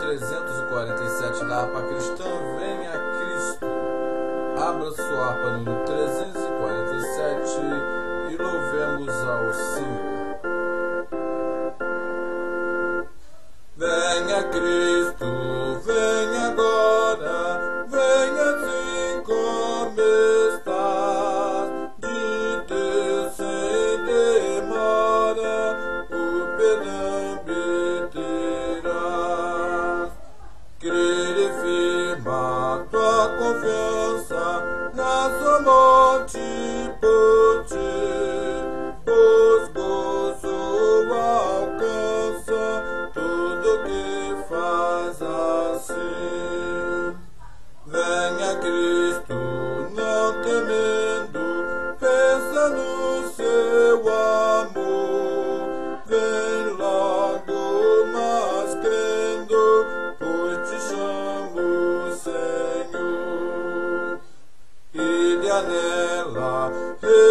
347 da harpa cristã, venha Cristo. Abra sua harpa número 347 e louvemos ao Senhor. Venha Cristo, venha agora, venha assim como está, de Deus sem demora, o perdão obterás. Crer e firma tua confiança na sua morte por ti, pois gozo alcança tudo que faz assim. Venha Cristo, não temendo, pensa no seu amor. Vem logo, mas crendo, pois te chamo, Senhor. E de anela